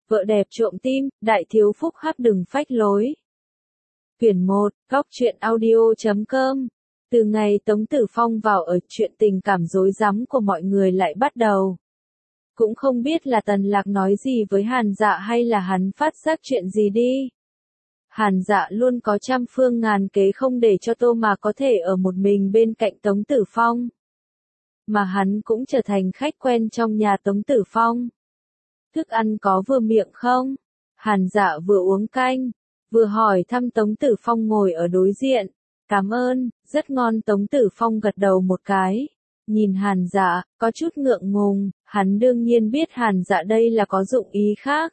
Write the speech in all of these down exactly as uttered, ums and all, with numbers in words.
Vợ đẹp trộm tim, đại thiếu phúc hắc đừng phách lối. Quyển một, góc truyện audio chấm com. Từ ngày Tống Tử Phong vào ở, chuyện tình cảm rối rắm của mọi người lại bắt đầu. Cũng không biết là Tần Lạc nói gì với Hàn Dạ hay là hắn phát giác chuyện gì đi. Hàn Dạ luôn có trăm phương ngàn kế không để cho Tô Mạc có thể ở một mình bên cạnh Tống Tử Phong. Mà hắn cũng trở thành khách quen trong nhà Tống Tử Phong. Thức ăn có vừa miệng không? Hàn Dạ vừa uống canh, vừa hỏi thăm Tống Tử Phong ngồi ở đối diện. Cảm ơn, rất ngon. Tống Tử Phong gật đầu một cái. Nhìn Hàn Dạ, có chút ngượng ngùng, hắn đương nhiên biết Hàn Dạ đây là có dụng ý khác.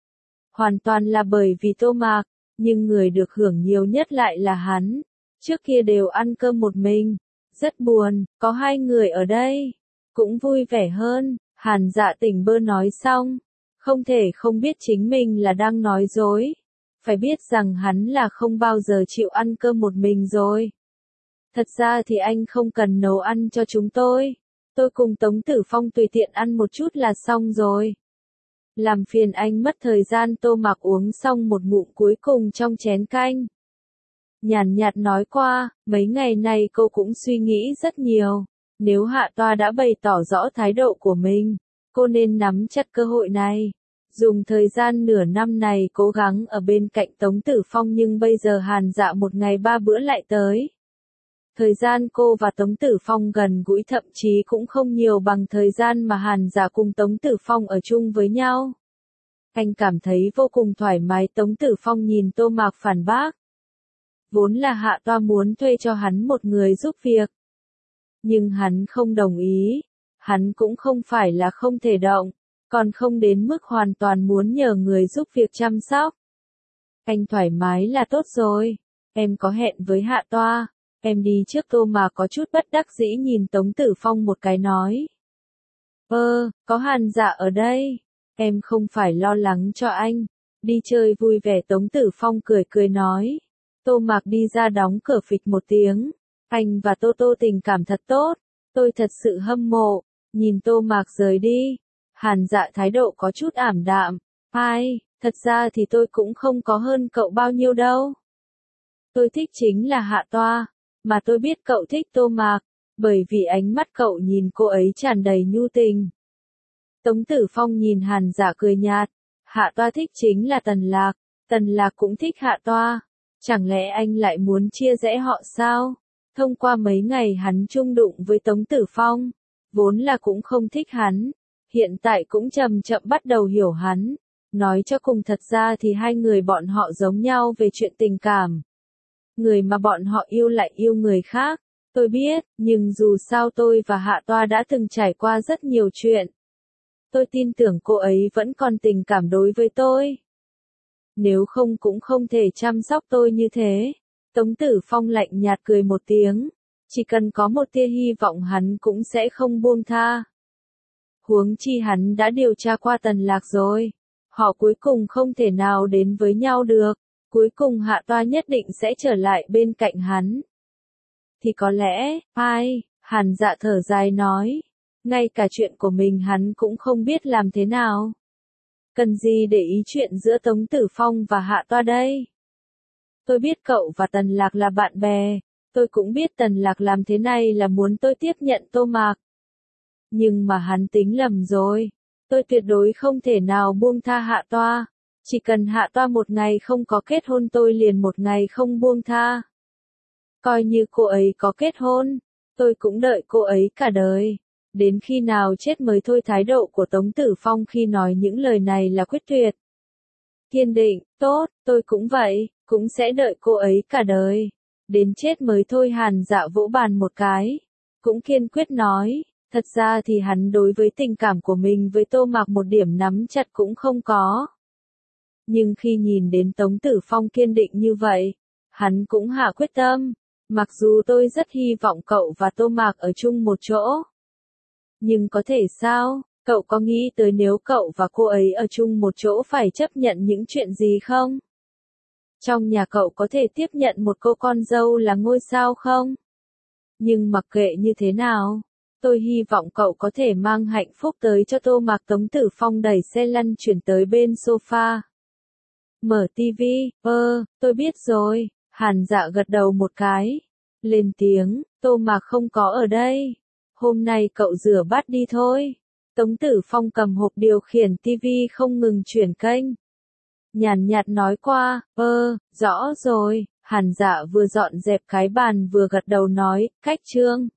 Hoàn toàn là bởi vì Tô Mạc, nhưng người được hưởng nhiều nhất lại là hắn. Trước kia đều ăn cơm một mình, rất buồn, có hai người ở đây, cũng vui vẻ hơn. Hàn Dạ tỉnh bơ nói xong, không thể không biết chính mình là đang nói dối. Phải biết rằng hắn là không bao giờ chịu ăn cơm một mình rồi. Thật ra thì anh không cần nấu ăn cho chúng tôi. Tôi cùng Tống Tử Phong tùy tiện ăn một chút là xong rồi. Làm phiền anh mất thời gian. Tô Mạc uống xong một ngụm cuối cùng trong chén canh. Nhàn nhạt nói qua, mấy ngày này cô cũng suy nghĩ rất nhiều. Nếu Hạ Toa đã bày tỏ rõ thái độ của mình, cô nên nắm chặt cơ hội này. Dùng thời gian nửa năm này cố gắng ở bên cạnh Tống Tử Phong, nhưng bây giờ Hàn Dạ một ngày ba bữa lại tới. Thời gian cô và Tống Tử Phong gần gũi thậm chí cũng không nhiều bằng thời gian mà Hàn Dạ cùng Tống Tử Phong ở chung với nhau. Anh cảm thấy vô cùng thoải mái. Tống Tử Phong nhìn Tô Mạc phản bác. Vốn là Hạ Toa muốn thuê cho hắn một người giúp việc. Nhưng hắn không đồng ý. Hắn cũng không phải là không thể động, còn không đến mức hoàn toàn muốn nhờ người giúp việc chăm sóc. Anh thoải mái là tốt rồi. Em có hẹn với Hạ Toa. Em đi trước. Tô Mạc có chút bất đắc dĩ nhìn Tống Tử Phong một cái nói. Ơ, có Hàn Dạ ở đây. Em không phải lo lắng cho anh. Đi chơi vui vẻ. Tống Tử Phong cười cười nói. Tô Mạc đi ra đóng cửa phịch một tiếng. Anh và Tô Tô tình cảm thật tốt. Tôi thật sự hâm mộ. Nhìn Tô Mạc rời đi. Hàn Dạ thái độ có chút ảm đạm. Ai, thật ra thì tôi cũng không có hơn cậu bao nhiêu đâu. Tôi thích chính là Hạ Toa. Mà tôi biết cậu thích Tô Mạc, bởi vì ánh mắt cậu nhìn cô ấy tràn đầy nhu tình. Tống Tử Phong nhìn Hàn Dạ cười nhạt. Hạ Toa thích chính là Tần Lạc. Tần Lạc cũng thích Hạ Toa. Chẳng lẽ anh lại muốn chia rẽ họ sao? Thông qua mấy ngày hắn chung đụng với Tống Tử Phong, vốn là cũng không thích hắn. Hiện tại cũng chậm chậm bắt đầu hiểu hắn. Nói cho cùng thật ra thì hai người bọn họ giống nhau về chuyện tình cảm. Người mà bọn họ yêu lại yêu người khác. Tôi biết, nhưng dù sao tôi và Hạ Toa đã từng trải qua rất nhiều chuyện. Tôi tin tưởng cô ấy vẫn còn tình cảm đối với tôi. Nếu không cũng không thể chăm sóc tôi như thế. Tống Tử Phong lạnh nhạt cười một tiếng. Chỉ cần có một tia hy vọng hắn cũng sẽ không buông tha. Huống chi hắn đã điều tra qua Tần Lạc rồi. Họ cuối cùng không thể nào đến với nhau được. Cuối cùng Hạ Toa nhất định sẽ trở lại bên cạnh hắn. Thì có lẽ, ai, Hàn Dạ thở dài nói. Ngay cả chuyện của mình hắn cũng không biết làm thế nào. Cần gì để ý chuyện giữa Tống Tử Phong và Hạ Toa đây? Tôi biết cậu và Tần Lạc là bạn bè. Tôi cũng biết Tần Lạc làm thế này là muốn tôi tiếp nhận Tô Mạc. Nhưng mà hắn tính lầm rồi. Tôi tuyệt đối không thể nào buông tha Hạ Toa. Chỉ cần Hạ Toa một ngày không có kết hôn tôi liền một ngày không buông tha. Coi như cô ấy có kết hôn, tôi cũng đợi cô ấy cả đời. Đến khi nào chết mới thôi. Thái độ của Tống Tử Phong khi nói những lời này là quyết tuyệt. Kiên định, tốt, tôi cũng vậy, cũng sẽ đợi cô ấy cả đời. Đến chết mới thôi. Hàn Dạ vỗ bàn một cái, cũng kiên quyết nói. Thật ra thì hắn đối với tình cảm của mình với Tô Mạc một điểm nắm chặt cũng không có. Nhưng khi nhìn đến Tống Tử Phong kiên định như vậy, hắn cũng hạ quyết tâm. Mặc dù tôi rất hy vọng cậu và Tô Mạc ở chung một chỗ. Nhưng có thể sao? Cậu có nghĩ tới nếu cậu và cô ấy ở chung một chỗ phải chấp nhận những chuyện gì không? Trong nhà cậu có thể tiếp nhận một cô con dâu là ngôi sao không? Nhưng mặc kệ như thế nào, tôi hy vọng cậu có thể mang hạnh phúc tới cho Tô Mạc. Tống Tử Phong đẩy xe lăn chuyển tới bên sofa. Mở tivi, ơ, tôi biết rồi, Hàn Dạ gật đầu một cái. Lên tiếng, Tô Mạc không có ở đây. Hôm nay cậu rửa bát đi thôi. Tống Tử Phong cầm hộp điều khiển tivi không ngừng chuyển kênh. Nhàn nhạt nói qua, ơ, rõ rồi. Hàn Dạ vừa dọn dẹp cái bàn vừa gật đầu nói, cách chương.